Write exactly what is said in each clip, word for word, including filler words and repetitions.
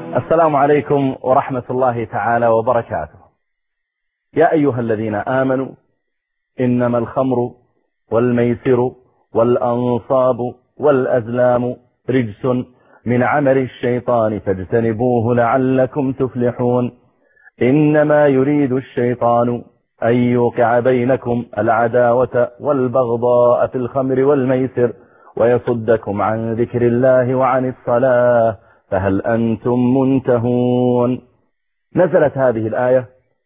السلام عليكم ورحمة الله تعالى وبركاته. يا أيها الذين آمنوا إنما الخمر والميسر والأنصاب والأزلام رجس من عمل الشيطان فاجتنبوه لعلكم تفلحون. إنما يريد الشيطان أن يوقع بينكم العداوة والبغضاء في الخمر والميسر ويصدكم عن ذكر الله وعن الصلاة فهل أنتم منتهون. نزلت هذه الآية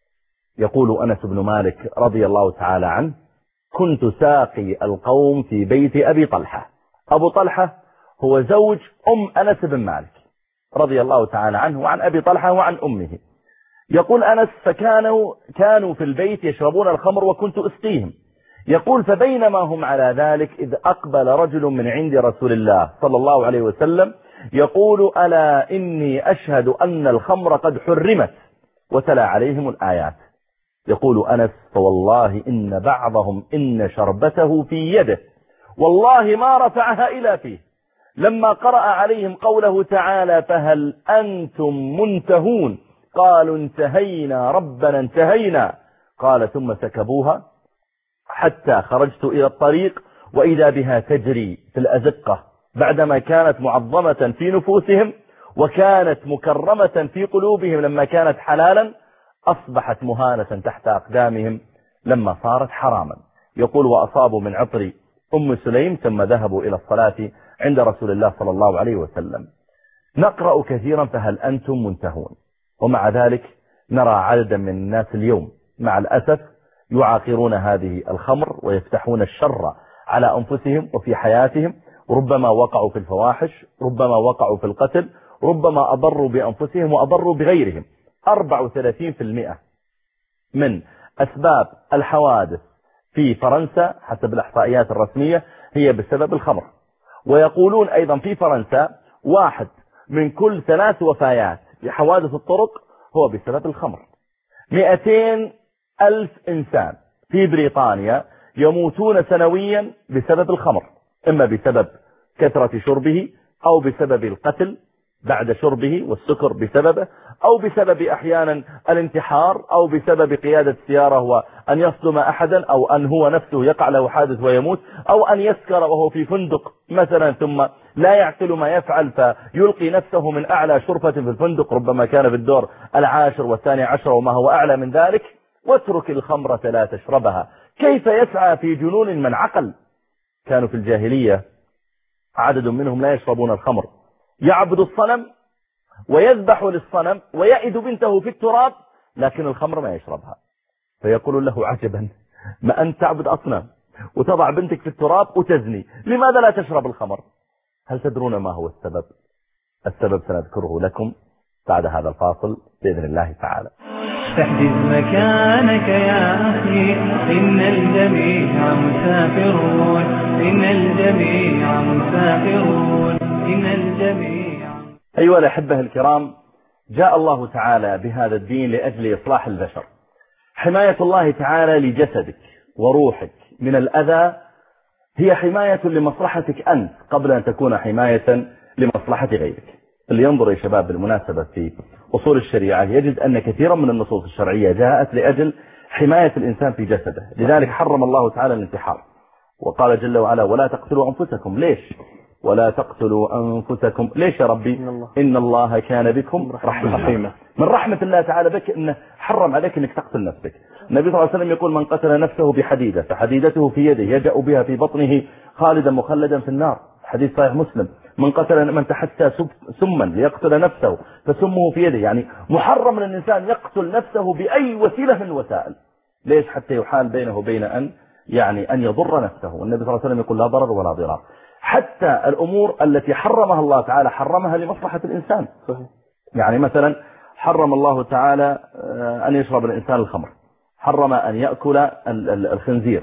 يقول أنس بن مالك رضي الله تعالى عنه: كنت ساقي القوم في بيت أبي طلحة. أبو طلحة هو زوج أم أنس بن مالك رضي الله تعالى عنه وعن أبي طلحة وعن أمه. يقول أنس: فكانوا كانوا في البيت يشربون الخمر وكنت أسقيهم. يقول: فبينما هم على ذلك إذ أقبل رجل من عند رسول الله صلى الله عليه وسلم يقول: ألا إني أشهد أن الخمر قد حرمت، وتلا عليهم الآيات. يقول أنس: فوالله إن بعضهم إن شربته في يده والله ما رفعها إلى فيه، لما قرأ عليهم قوله تعالى: فهل أنتم منتهون، قالوا: انتهينا ربنا انتهينا. قال: ثم سكبوها حتى خرجت إلى الطريق وإذا بها تجري في الأزقة، بعدما كانت معظمة في نفوسهم وكانت مكرمة في قلوبهم لما كانت حلالا، أصبحت مهانة تحت أقدامهم لما صارت حراما. يقول: وأصابوا من عطر أم سليم ثم ذهبوا إلى الصلاة عند رسول الله صلى الله عليه وسلم. نقرأ كثيرا فهل أنتم منتهون، ومع ذلك نرى عددا من الناس اليوم مع الأسف يعاقرون هذه الخمر ويفتحون الشر على أنفسهم وفي حياتهم، ربما وقعوا في الفواحش، ربما وقعوا في القتل، ربما أضروا بأنفسهم وأضروا بغيرهم. أربعة وثلاثين بالمئة من أسباب الحوادث في فرنسا حسب الإحصائيات الرسمية هي بسبب الخمر. ويقولون أيضا في فرنسا واحد من كل ثلاث وفيات في حوادث الطرق هو بسبب الخمر. مئتين ألف إنسان في بريطانيا يموتون سنويا بسبب الخمر، إما بسبب كثرة شربه أو بسبب القتل بعد شربه والسكر بسببه، أو بسبب أحيانا الانتحار، أو بسبب قيادة السيارة وأن يصدم أحدا، أو أن هو نفسه يقع له حادث ويموت، أو أن يسكر وهو في فندق مثلا ثم لا يعقل ما يفعل فيلقي نفسه من أعلى شرفة في الفندق، ربما كان في الدور العاشر والثاني عشر وما هو أعلى من ذلك. واترك الخمرة لا تشربها. كيف يسعى في جنون من عقل؟ كانوا في الجاهلية عدد منهم لا يشربون الخمر، يعبد الصنم ويذبح للصنم ويعد بنته في التراب، لكن الخمر ما يشربها. فيقول له: عجبا، ما أنت تعبد أصنام وتضع بنتك في التراب وتزني، لماذا لا تشرب الخمر؟ هل تدرون ما هو السبب؟ السبب سنذكره لكم بعد هذا الفاصل بإذن الله تعالى. احجز مكانك يا أخي، إن الجميع مسافرون، إن الجميع مسافرون، إن الجميع. أيها الأحبة الكرام، جاء الله تعالى بهذا الدين لأجل إصلاح البشر. حماية الله تعالى لجسدك وروحك من الأذى هي حماية لمصلحتك أنت قبل أن تكون حماية لمصلحة غيرك. اللي ينظر يا شباب بالمناسبة في أصول الشريعة يجد أن كثيرا من النصوص الشرعية جاءت لأجل حماية الإنسان في جسده. لذلك حرم الله تعالى الانتحار وقال جل وعلا: ولا تقتلوا أنفسكم. ليش ولا تقتلوا أنفسكم؟ ليش يا ربي؟ إن الله, إن الله كان بكم رحيما. من رحمة الله تعالى بك أنه حرم عليك أنك تقتل نفسك. النبي صلى الله عليه وسلم يقول: من قتل نفسه بحديدة فحديدته في يده يجأ بها في بطنه خالدا مخلدا في النار. حديث صحيح مسلم. من قتل من تحسى سما ليقتل نفسه فسمه في يده. يعني محرم للإنسان يقتل نفسه بأي وسيلة من الوسائل. ليش؟ حتى يحال بينه وبين أن يعني أن يضر نفسه. والنبي صلى الله عليه وسلم يقول: لا ضرر ولا ضرار. حتى الأمور التي حرمها الله تعالى حرمها لمصلحة الإنسان. يعني مثلا حرم الله تعالى أن يشرب الإنسان الخمر، حرم أن يأكل الخنزير،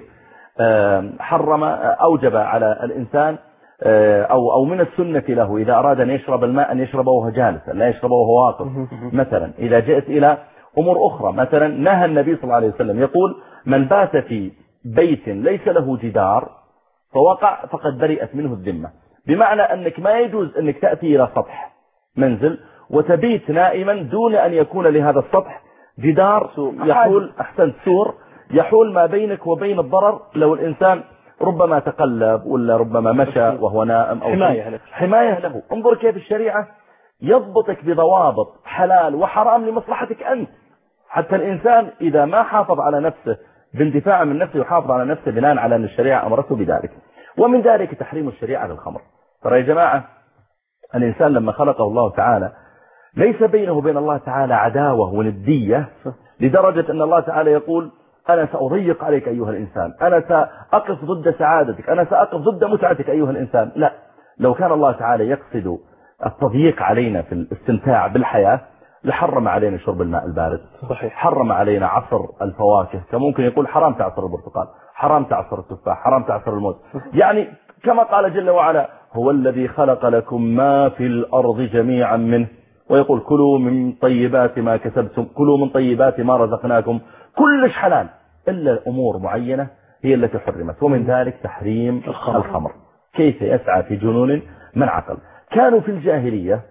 حرم أوجب على الإنسان أو أو من السنة له إذا أراد أن يشرب الماء أن يشربه وهو جالسا، لا يشربه وهو واقف. مثلا إذا جئت إلى أمور أخرى، مثلا نهى النبي صلى الله عليه وسلم يقول: من بات في بيت ليس له جدار فوقع فقد برئت منه الذمة. بمعنى أنك ما يجوز أنك تأتي إلى سطح منزل وتبيت نائما دون أن يكون لهذا السطح جدار يحول أحسنت سور يحول ما بينك وبين الضرر. لو الإنسان ربما تقلب ولا ربما مشى وهو نائم أو حماية له. حماية له. انظر كيف الشريعة يضبطك بضوابط حلال وحرام لمصلحتك أنت. حتى الإنسان إذا ما حافظ على نفسه باندفاع من نفسه يحافظ على نفسه بناء على أن الشريعة أمرته بذلك. ومن ذلك تحريم الشريعة للخمر. ترى يا جماعة الإنسان لما خلقه الله تعالى ليس بينه وبين الله تعالى عداوة وندية لدرجة أن الله تعالى يقول أنا سأضيق عليك أيها الإنسان، أنا سأقف ضد سعادتك، أنا سأقف ضد متعتك أيها الإنسان. لا، لو كان الله تعالى يقصد التضييق علينا في الاستمتاع بالحياة لحرم علينا شرب الماء البارد. صحيح. حرم علينا عصر الفواكه، كان ممكن يقول حرام تعصر البرتقال، حرام تعصر التفاح، حرام تعصر الموز. يعني كما قال جل وعلا هو الذي خلق لكم ما في الأرض جميعا منه ويقول كلوا من طيبات ما كسبتم، كلوا من طيبات ما رزقناكم. كلش حلال إلا أمور معينة هي التي حرمت، ومن ذلك تحريم الخمر. الخمر كيف يسعى في جنون من عقل. كانوا في الجاهلية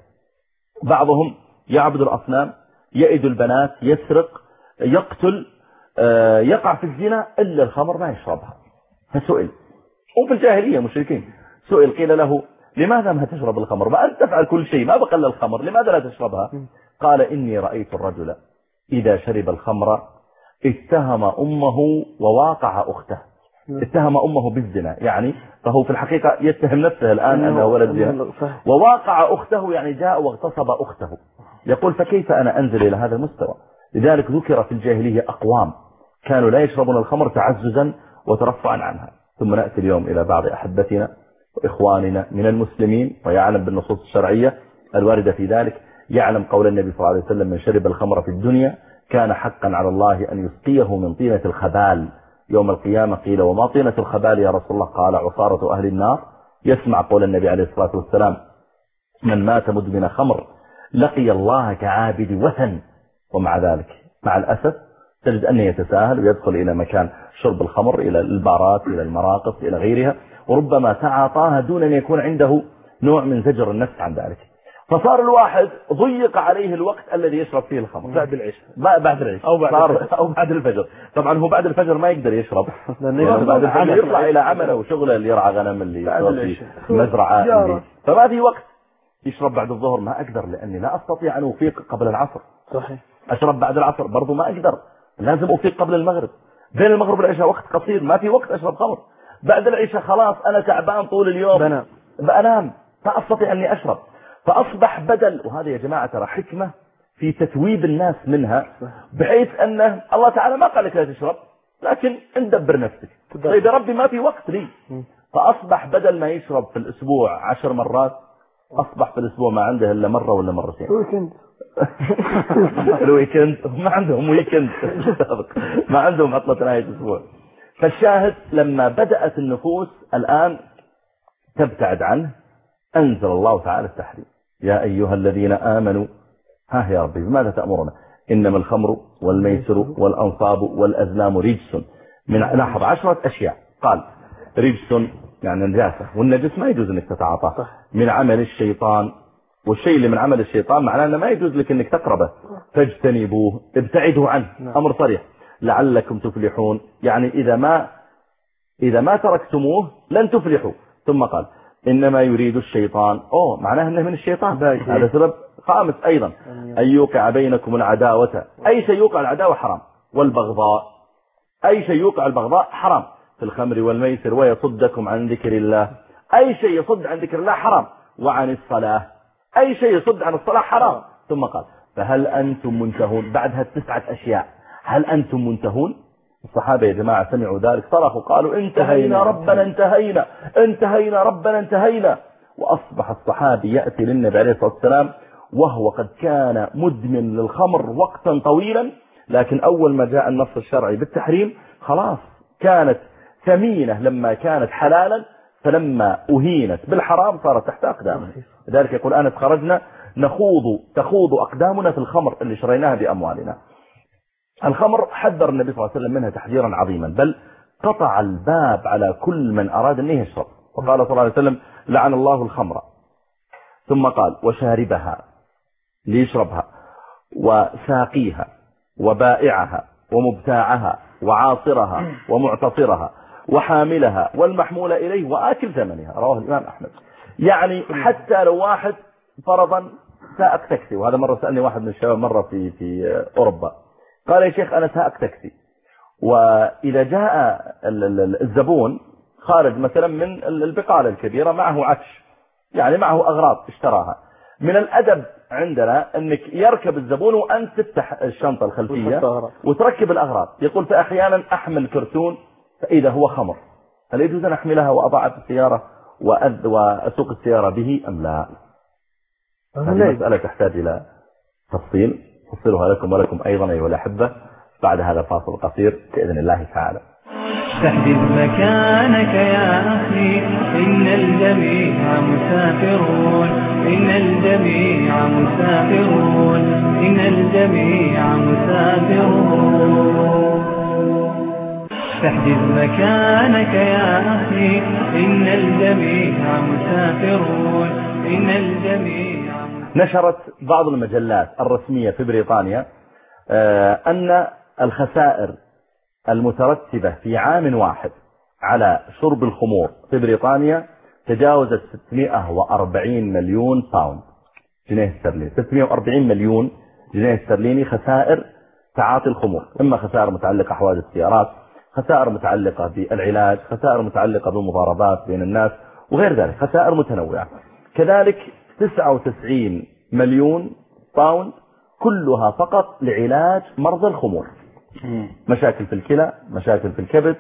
بعضهم يعبد الأصنام، يئد البنات، يسرق، يقتل، يقع في الزنا، إلا الخمر ما يشربها. فسئل، وفي الجاهلية مشركين، سئل قيل له لماذا ما تشرب الخمر؟ ما أنت تفعل كل شيء، ما بقى إلا الخمر، لماذا لا تشربها؟ قال إني رأيت الرجل إذا شرب الخمر اتهم أمه وواقع أخته. اتهم أمه بالزنا، يعني فهو في الحقيقة يتهم نفسه الآن أنه ولد زنا، وواقع أخته يعني جاء واغتصب أخته. يقول فكيف أنا أنزل إلى هذا المستوى؟ لذلك ذكر في الجاهلية أقوام كانوا لا يشربون الخمر تعززا وترفعا عنها. ثم نأتي اليوم إلى بعض أحبتنا وإخواننا من المسلمين ويعلم بالنصوص الشرعية الواردة في ذلك، يعلم قول النبي صلى الله عليه وسلم من شرب الخمر في الدنيا كان حقا على الله أن يسقيه من طينة الخبال يوم القيامة. قيل وما طينة الخبال يا رسول الله؟ قال عصارة أهل النار. يسمع قول النبي عليه الصلاة والسلام من مات مدمن خمر لقي الله كعابد وثن. ومع ذلك مع الأسف تجد أنه يتساهل ويدخل إلى مكان شرب الخمر، إلى البارات، إلى المراقص، إلى غيرها، وربما تعاطاها دون أن يكون عنده نوع من زجر النفس عن ذلك. فصار الواحد ضيق عليه الوقت الذي يشرب فيه الخمر بعد العشاء، بعد العشاء أو بعد, أو بعد الفجر. طبعا هو بعد الفجر ما يقدر يشرب يعني بعد الفجر يطلع إلى عمله وشغله، اللي يرعى غنم، اللي يصير في مزرعة، اللي فما في وقت يشرب بعد الظهر. ما أقدر لأني لا أستطيع أن أفيق قبل العصر. صحيح. أشرب بعد العصر برضو ما أقدر، لازم أفيق قبل المغرب. بين المغرب والعشاء وقت قصير، ما في وقت أشرب خمر. بعد العشاء خلاص أنا تعبان طول اليوم، بنام بأنام، ما أستطيع أني أشرب. فأصبح بدل، وهذا يا جماعة ترى حكمة في تتويب الناس منها، بحيث أن الله تعالى ما قال لك لا تشرب، لكن اندبر نفسك. طيب يا ربي ما في وقت لي. فأصبح بدل ما يشرب في الأسبوع عشر مرات، أصبح في الأسبوع ما عنده إلا مرة ولا مرتين. الويكند الويكند ما عندهم ويكند ما عندهم عطلة نهاية أسبوع. فالشاهد لما بدأت النفوس الآن تبتعد عنه أنزل الله تعالى التحريم. يا أيها الذين آمنوا، ها يا ربي بماذا تأمرنا؟ إنما الخمر والميسر والأنصاب والأزلام رجس من لاحظ عشرة أشياء. قال رجس يعني نجاسة، والنجس ما يجوز أنك تتعاطى، من عمل الشيطان، والشيء اللي من عمل الشيطان معناه أنه ما يجوز لك أنك تقربه، فاجتنبوه ابتعدوا عنه. أمر صريح. لعلكم تفلحون، يعني إذا ما إذا ما تركتموه لن تفلحوا. ثم قال إنما يريد الشيطان، أوه معناه أنه من الشيطان، هذا سبب خامس أيضا، أن يوقع بينكم العداوة. أي شيء يوقع العداوة حرام، والبغضاء، أي شيء يوقع البغضاء حرام، في الخمر والميسر، ويصدكم عن ذكر الله، أي شيء يصد عن ذكر الله حرام، وعن الصلاة، أي شيء يصد عن الصلاة حرام. ثم قال فهل أنتم منتهون؟ بعدها التسعة أشياء، هل أنتم منتهون؟ الصحابة يا جماعة سمعوا ذلك صرخوا قالوا انتهينا ربنا انتهينا انتهينا ربنا انتهينا. وأصبح الصحابي يأتي للنبي عليه الصلاة والسلام وهو قد كان مدمن للخمر وقتا طويلا، لكن أول ما جاء النص الشرعي بالتحريم خلاص كانت ثمينة لما كانت حلالا، فلما أهينت بالحرام صارت تحت أقدامنا. لذلك يقول أنا خرجنا نخوض تخوض أقدامنا في الخمر اللي شريناها بأموالنا. الخمر حذر النبي صلى الله عليه وسلم منها تحذيرا عظيما، بل قطع الباب على كل من أراد أن يشرب، وقال صلى الله عليه وسلم لعن الله الخمر. ثم قال وشاربها، ليشربها، وساقيها وبائعها ومبتاعها وعاصرها ومعتصرها وحاملها والمحمول إليه وآكل ثمنها. رواه الإمام أحمد. يعني حتى لو واحد فرضا سائق تاكسي، وهذا مرة سألني واحد من الشباب مرة في في أوروبا، قال يا شيخ أنا سائق تاكسي، وإذا جاء الزبون خارج مثلا من البقالة الكبيرة معه عفش، يعني معه أغراض اشتراها، من الأدب عندنا أنك يركب الزبون وأنت تفتح الشنطة الخلفية وتركب الأغراض. يقول فأحيانا أحمل كرتون فإذا هو خمر، هل يجوز أن أحملها وأضعها في السيارة وأذ وأسوق السيارة به أم لا؟ هذه مسألة تحتاج إلى تفصيل أفصلها لكم ولكم أيضا أيها الأحبة بعد هذا الفاصل القصير بإذن الله تعالى. استحدث مكانك يا أخي، إن الجميع مسافرون، إن الجميع مسافرون، إن الجميع مسافرون. استحدث مكانك يا أخي، إن الجميع مسافرون، إن الجميع. نشرت بعض المجلات الرسمية في بريطانيا أن الخسائر المترتبة في عام واحد على شرب الخمور في بريطانيا تجاوزت ستمائة وأربعين مليون باوند جنيه استرليني. ستمائة وأربعين مليون جنيه استرليني خسائر تعاطي الخمور، إما خسائر متعلقة حوادث السيارات، خسائر متعلقة بالعلاج، خسائر متعلقة بالمضاربات بين الناس وغير ذلك، خسائر متنوعة. كذلك تسعة وتسعين مليون باوند كلها فقط لعلاج مرضى الخمور، مشاكل في الكلى، مشاكل في الكبد،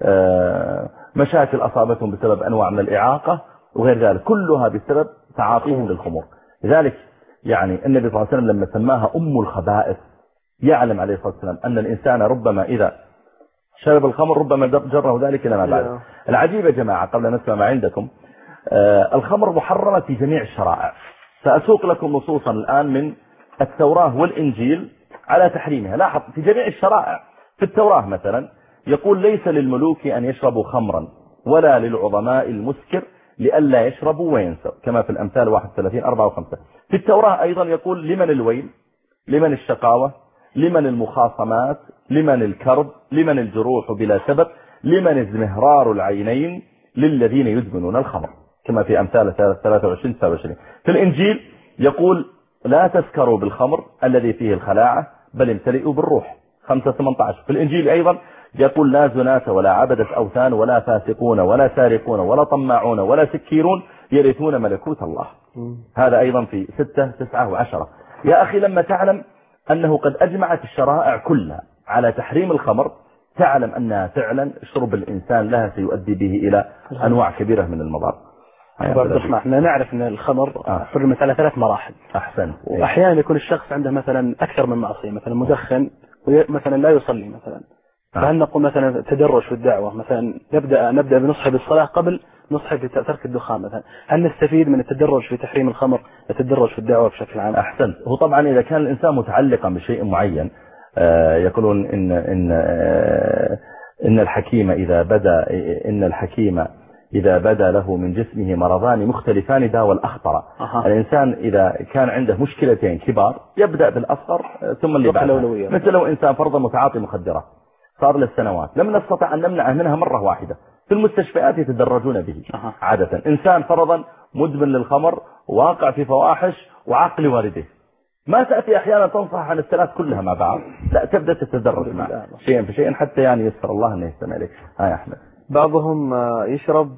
مشاكل أصابتهم بسبب أنواع من الإعاقة وغير ذلك، كلها بسبب تعاطيهم للخمور. لذلك يعني النبي صلى الله عليه وسلم لما سماها أم الخبائث يعلم عليه الصلاة والسلام أن الإنسان ربما إذا شرب الخمر ربما جره ذلك إلى ما بعد. العجيب يا جماعة قبل أن نسمع ما عندكم، الخمر محرمة في جميع الشرائع. سأسوق لكم نصوصا الآن من التوراة والإنجيل على تحريمها. لاحظ في جميع الشرائع، في التوراة مثلا يقول ليس للملوك أن يشربوا خمرا ولا للعظماء المسكر لئلا يشربوا وينسوا، كما في الأمثال واحد وثلاثين أربعة وخمسة. في التوراة أيضا يقول لمن الويل، لمن الشقاوة، لمن المخاصمات، لمن الكرب، لمن الجروح بلا سبب، لمن ازمهرار العينين، للذين يدمنون الخمر، كما في أمثال ثلاثة وعشرين تسعة وعشرين. في الإنجيل يقول لا تسكروا بالخمر الذي فيه الخلاعة بل امتلئوا بالروح، خمسة ثمانية عشر. في الإنجيل أيضا يقول لا زناة ولا عبدة أوثان ولا فاسقون ولا سارقون ولا طماعون ولا سكيرون يرثون ملكوت الله. هذا أيضا في ستة تسعة وعشرة. يا أخي لما تعلم أنه قد أجمعت الشرائع كلها على تحريم الخمر، تعلم أن فعلا شرب الإنسان لها سيؤدي به إلى أنواع كبيرة من المضار. عبد الرحمن، احنا نعرف أن الخمر حرمت على ثلاث مراحل. أحسن. وأحيانا يكون الشخص عنده مثلا أكثر من معصية، مثلا مدخن ومثلا لا يصلي مثلا، فهل نقول مثلا تدرج في الدعوة، مثلا نبدأ نبدأ بنصحه بالصلاة قبل نصحه في ترك الدخان مثلا، هل نستفيد من التدرج في تحريم الخمر التدرج في الدعوة بشكل عام؟ أحسن. هو طبعا إذا كان الإنسان متعلقا بشيء معين، يقولون إن إن إن الحكيم إذا بدا إن الحكيم إذا بدا له من جسمه مرضان مختلفان داوى الأخطر. أه. الإنسان إذا كان عنده مشكلتين كبار يبدأ بالأصغر ثم اللي بعدها. مثل لو إنسان فرضا متعاطي مخدرات صار له سنوات، لم نستطع أن نمنعه منها مرة واحدة، في المستشفيات يتدرجون به. أه. عادة إنسان فرضا مدمن للخمر واقع في فواحش وعقل والده، ما تأتي أحيانا تنصح عن الثلاث كلها مع بعض، لا تبدأ تتدرج معه شيئا فشيئا حتى يعني يسر الله أنه يستمع لك. هاي أحمد. بعضهم يشرب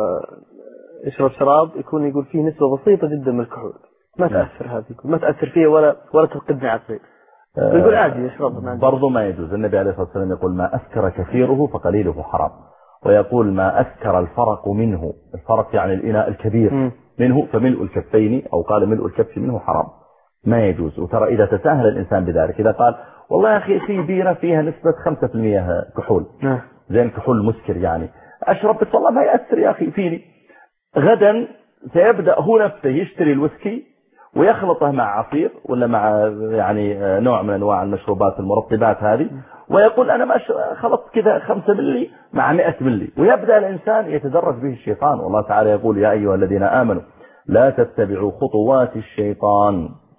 يشرب شراب يكون يقول فيه نسبة بسيطة جدا من الكحول، ما تأثر هذه، ما تأثر فيه ولا ولا تفقدني عقلي، يقول عادي يشرب. برضو ما يجوز. النبي عليه الصلاة والسلام يقول ما أسكر كثيره فقليله حرام، ويقول ما أسكر الفرق منه، الفرق يعني الإناء الكبير م. منه، فملء الكفين أو قال ملء الكف منه حرام، ما يجوز. وترى إذا تساهل الإنسان بذلك، إذا قال والله يا أخي في بيرة فيها نسبة خمسة بالمئة كحول م. زين كحول مسكر، يعني أشرب بس والله ما يأثر يا أخي فيني، غدا سيبدأ هو نفسه يشتري الويسكي ويخلطه مع عصير ولا مع يعني نوع من أنواع المشروبات المرطبات هذه، ويقول أنا ما خلطت كذا خمسة ملي مع مئة ملي، ويبدأ الإنسان يتدرج به الشيطان. والله تعالى يقول يا أيها الذين آمنوا لا تتبعوا خطوات الشيطان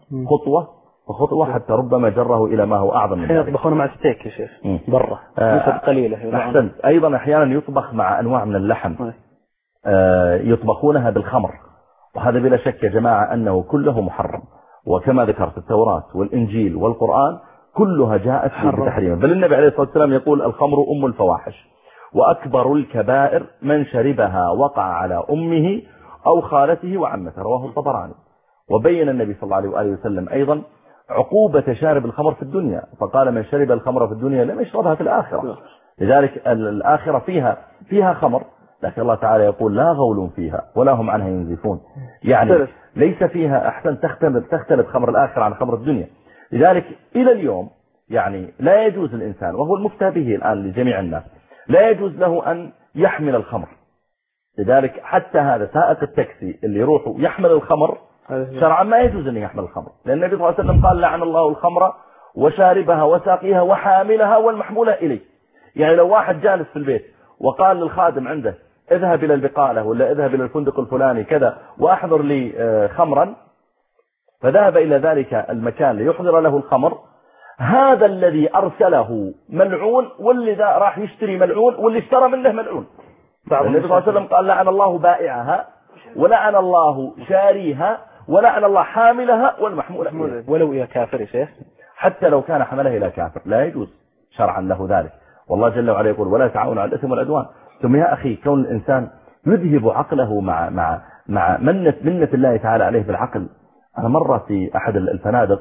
خطوة وخطوة حتى ربما جره إلى ما هو أعظم من ذلك. يطبخون مع ستيك يا شيخ برا نسب قليلة. أحسنت. أيضا أحيانا يطبخ مع أنواع من اللحم آه يطبخونها بالخمر، وهذا بلا شك يا جماعة أنه كله محرم، وكما ذكرت التوراة والإنجيل والقرآن كلها جاءت بتحريمه، بل النبي عليه الصلاة والسلام يقول الخمر أم الفواحش وأكبر الكبائر من شربها وقع على أمه أو خالته وعمته، رواه الطبراني. وبين النبي صلى الله عليه وآله وسلم أيضا عقوبة شارب الخمر في الدنيا، فقال من شرب الخمر في الدنيا لم يشربها في الآخرة. لذلك الآخرة فيها فيها خمر، لكن الله تعالى يقول لا غول فيها ولا هم عنها ينزفون، يعني ليس فيها أحسن تختلف تختلف خمر الآخرة عن خمر الدنيا. لذلك إلى اليوم يعني لا يجوز الإنسان، وهو المفتى به الآن لجميع الناس، لا يجوز له أن يحمل الخمر. لذلك حتى هذا سائق التاكسي اللي يروح يحمل الخمر شرعا ما يجوز أن يحمل الخمر، لأن النبي صلى الله عليه وسلم قال لعن الله الخمر وشاربها وساقيها وحاملها والمحمولة إليه. يعني لو واحد جالس في البيت وقال للخادم عنده اذهب إلى البقالة ولا اذهب إلى الفندق الفلاني كذا وأحضر لي خمرا، فذهب إلى ذلك المكان ليحضر له الخمر، هذا الذي أرسله ملعون، واللي ذا راح يشتري ملعون، واللي اشترى منه ملعون. النبي صلى الله عليه وسلم قال لعن الله بائعها ولعن الله شاريها ولعن الله حاملها والمحمولة ولو إلى كافر يا شيخ، حتى لو كان حملها إلى كافر لا يجوز شرعا له ذلك. والله جل وعلا يقول ولا تعاونوا على الإثم والعدوان. ثم يا أخي كون الإنسان يذهب عقله مع مع مع منة منة الله تعالى عليه بالعقل. أنا مرة في أحد الفنادق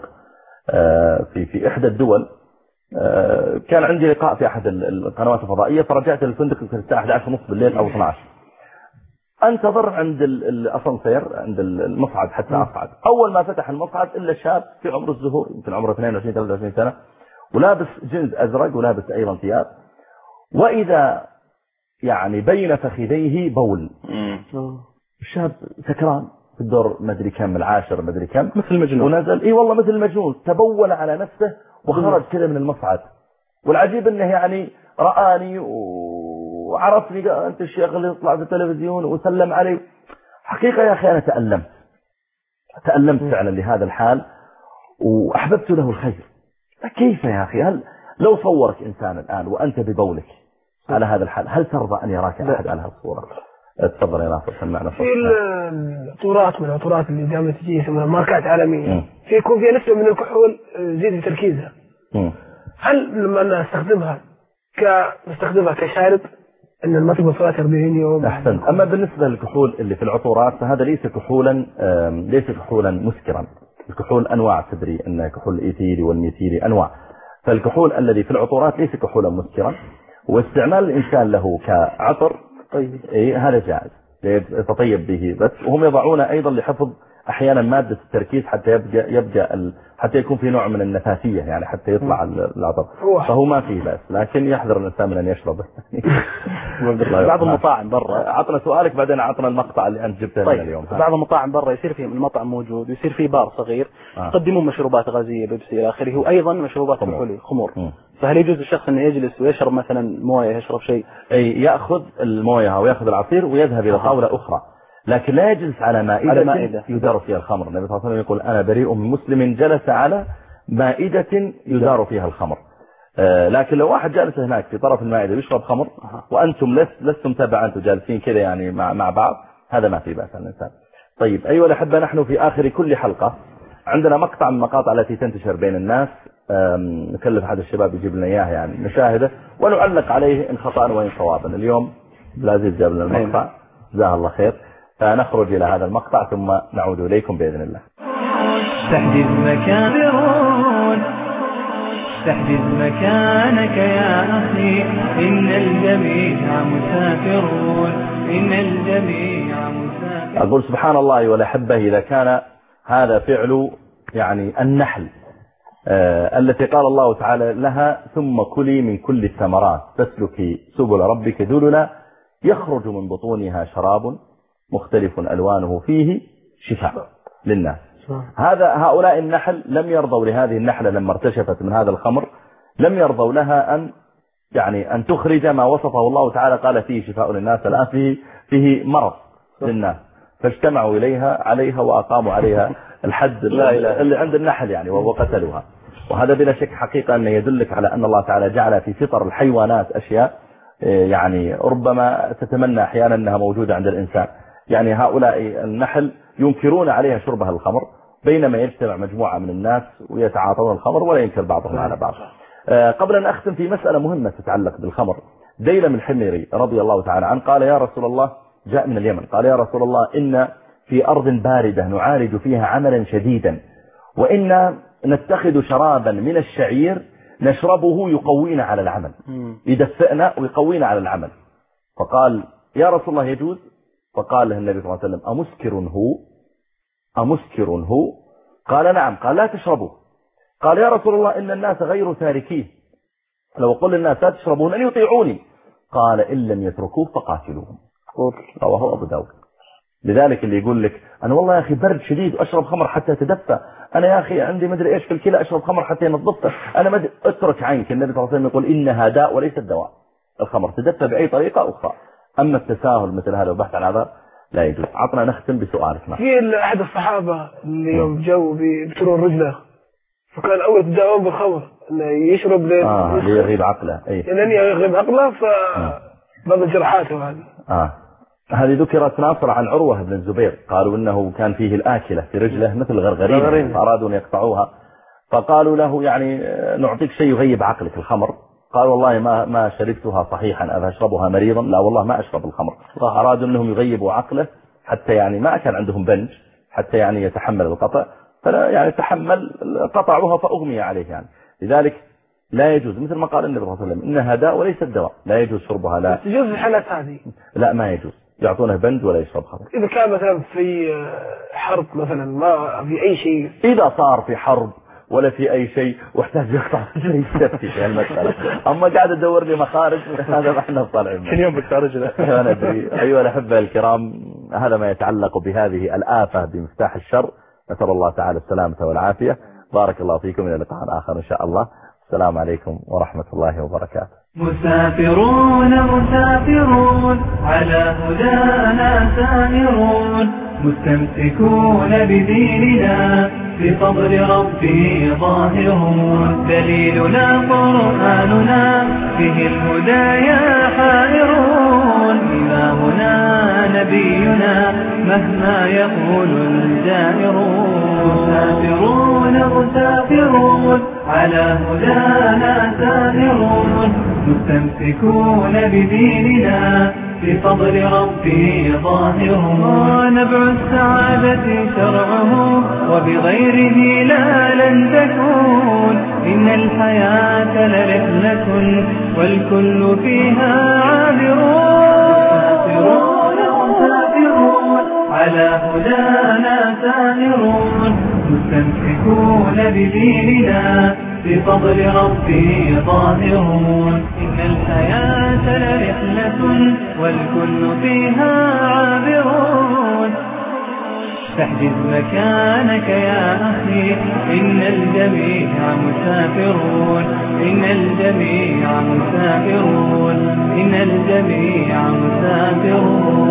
في في إحدى الدول كان عندي لقاء في أحد القنوات الفضائية، فرجعت للفندق في الساعة أحد عشر ونص بالليل أو اثناشر، انتظر عند الأسانسير عند المصعد حتى أصعد. أول ما فتح المصعد إلا شاب في عمر الزهور يمكن عمره اثنين وعشرين ثلاثة وعشرين سنة ولابس جنس أزرق ولابس أيضا ثياب، وإذا يعني بين فخذيه بول. الشاب سكران في الدور مدري كم العاشر مدري كم مثل المجنون، ونزل اي والله مثل المجنون، تبول على نفسه وخرج كذا من المصعد. والعجيب انه يعني رآني وعرفني، قال انت الشيخ اللي يطلع في التلفزيون، وسلم علي. حقيقة يا اخي انا تألمت تألمت فعلا لهذا الحال واحببت له الخير. كيف يا اخي؟ هل لو صورك انسان الان وانت ببولك على هذا الحال هل ترضى ان يراك احد على هالصورة؟ تفضل يا ناصر سمعنا. في العطورات من العطورات اللي دائما تجي اسمها ماركات عالمية في يكون فيها نسبة من الكحول زيادة تركيزها، هل لما أنا استخدمها كاستخدمها كشارب أن ما تقبل صلاة أربعين يوم؟ أحسن. أما بالنسبة للكحول اللي في العطورات فهذا ليس كحولا ليس كحولا مسكرا. الكحول أنواع، تدري أن كحول الإيثيلي والميثيلي أنواع، فالكحول الذي في العطورات ليس كحولا مسكرا، واستعمال الإنسان له كعطر طيب إيه هذا جائز يتطيب به بس. وهم يضعون أيضا لحفظ أحيانا مادة التركيز حتى يبقى يبقى ال... حتى يكون في نوع من النفاثية، يعني حتى يطلع العطر، فهو ما فيه بس، لكن يحذر الإنسان من أن يشربه. بعض المطاعم برا، عطنا سؤالك بعدين عطنا المقطع اللي أنت جبته طيب. اليوم. بعض المطاعم برا يصير فيه المطعم موجود ويصير فيه بار صغير آه. يقدمون مشروبات غازية بيبسي إلى آخره، وأيضا مشروبات كحولية خمور. م. فهل يجوز الشخص أن يجلس ويشرب مثلا موية، يشرب شيء؟ أي يأخذ الموية أو يأخذ العصير ويذهب إلى طاولة أخرى، لكن لا يجلس على مائدة, على مائدة. يدار فيها الخمر. النبي صلى الله عليه وسلم يقول أنا بريء من مسلم جلس على مائدة يدار فيها الخمر. آه لكن لو واحد جالس هناك في طرف المائدة يشرب خمر وأنتم لست لستم تبعا، أنتم جالسين كذا يعني مع مع بعض، هذا ما في بأس الإنسان. طيب أيها الأحبة، نحن في آخر كل حلقة عندنا مقطع من المقاطع التي تنتشر بين الناس، نكلف أحد الشباب يجيب لنا إياها يعني نشاهده ونعلق عليه إن خطأ وإن صوابا. اليوم العزيز جاب لنا المقطع جزاه الله خير، فنخرج إلى هذا المقطع ثم نعود إليكم بإذن الله. تحجز مكان تحجز مكانك يا أخي، إن الجميع مسافرون إن الجميع مسافرون. أقول سبحان الله أيها الأحبة، إذا كان هذا فعل يعني النحل آه التي قال الله تعالى لها ثم كلي من كل الثمرات تسلكي سبل ربك ذللا يخرج من بطونها شراب مختلف ألوانه فيه شفاء للناس. هذا هؤلاء النحل لم يرضوا لهذه النحلة لما ارتشفت من هذا الخمر، لم يرضوا لها أن يعني أن تخرج ما وصفه الله تعالى قال فيه شفاء للناس، الآن فيه, فيه مرض للناس. فاجتمعوا إليها عليها وأقاموا عليها الحد اللي عند النحل يعني وقتلوها. وهذا بلا شك حقيقة أنه يدلك على أن الله تعالى جعل في فطر الحيوانات أشياء يعني ربما تتمنى أحيانا أنها موجودة عند الإنسان. يعني هؤلاء النحل ينكرون عليها شربها الخمر بينما يجتمع مجموعة من الناس ويتعاطون الخمر ولا ينكر بعضهم على بعض. قبل أن أختم في مسألة مهمة تتعلق بالخمر، ديلم الحميري رضي الله تعالى عنه قال يا رسول الله، جاء من اليمن، قال يا رسول الله إن في أرض باردة نعالج فيها عملا شديدا وإن نتخذ شرابا من الشعير نشربه يقوينا على العمل، يدفئنا ويقوينا على العمل. فقال يا رسول الله يجوز؟ فقال له النبي صلى الله عليه وسلم أمسكر هو؟ أمسكر هو؟ قال نعم. قال لا تشربوه. قال يا رسول الله إن الناس غير تاركيه، لو قل الناس لا تشربون أن يطيعوني. قال إن لم يتركوه فقاتلوهم. رواه أبو داود. لذلك اللي يقول لك أنا والله يا أخي برد شديد وأشرب خمر حتى أتدفى، أنا يا أخي عندي مدري إيش في الكلى أشرب خمر حتى ينظفته، أنا مدري، اترك عنك. النبي صلى الله عليه وسلم يقول إنها داء وليس الدواء. الخمر تدفى بأي طريقة أخرى، أما التساهل مثل هذا وبحث عن هذا لا يجوز. عطنا نختم بسؤالك. في أحد الصحابة اللي يوم جو بيبترون رجله فكان أول تداوم بالخمر أنه يشرب لين آه ليغيب عقله، أي لين يغيب عقله فبعض الجرحات وهذه. آه هذه ذكرت ناصر عن عروة بن الزبير، قالوا إنه كان فيه الآكلة في رجله مثل غرغرين فأرادوا أن يقطعوها، فقالوا له يعني نعطيك شيء يغيب عقلك الخمر. قال والله ما ما شربتها صحيحا أشربها مريضا؟ لا والله ما أشرب الخمر. أرادوا أنهم يغيبوا عقله حتى يعني ما كان عندهم بنج حتى يعني يتحمل القطع، فلا يعني تحمل قطعوها فأغمي عليه يعني. لذلك لا يجوز مثل ما قال النبي صلى الله عليه وسلم إنها داء وليس الدواء، لا يجوز شربها. لا يجوز الحالات هذه؟ لا ما يجوز، يعطونه بنج ولا يشرب خمر. إذا كان مثلا في حرب مثلا ما في أي شيء، إذا صار في حرب ولا في أي شيء واحتاج يقطع شيء يستفتي في المسألة. أما قاعد أدور لي مخارج هذا ما احنا طالعين كل يوم بتخرج له. أنا أدري. أيها الأحبة الكرام، هذا ما يتعلق بهذه الآفة بمفتاح الشر. نسأل الله تعالى السلامة والعافية. بارك الله فيكم، إلى لقاء آخر إن شاء الله. السلام عليكم ورحمة الله وبركاته. مسافرون مسافرون على هدانا سائرون، مستمسكون بديننا في فضل ربه ظاهرون، دليلنا قرآننا به الهدايا حائرون، إمامنا نبينا مهما يقول الجائرون. مسافرون مسافرون على هدانا سائرون، مستمسكون بديننا في فضل ربه ظاهرون، نبع السعادة شرعه وبغيره لا لن تكون، إن الحياة لرحلة والكل فيها عابرون. مسافرون مسافرون على هدانا سائرون، مستمسكون بديننا في فضل ربه ظاهرون، إن الحياة لرحلة والكل فيها عابرون. فاحجز مكانك يا أخي، إن الجميع مسافرون، إن الجميع مسافرون، إن الجميع مسافرون.